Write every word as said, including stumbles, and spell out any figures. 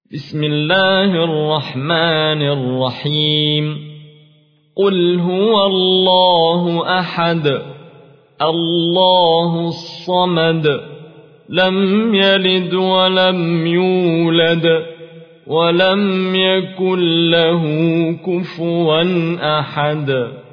بسم الله الرحمن الرحيم قل هو الله أحد الله الصمد لم يلد ولم يولد ولم يكن له كفوا أحد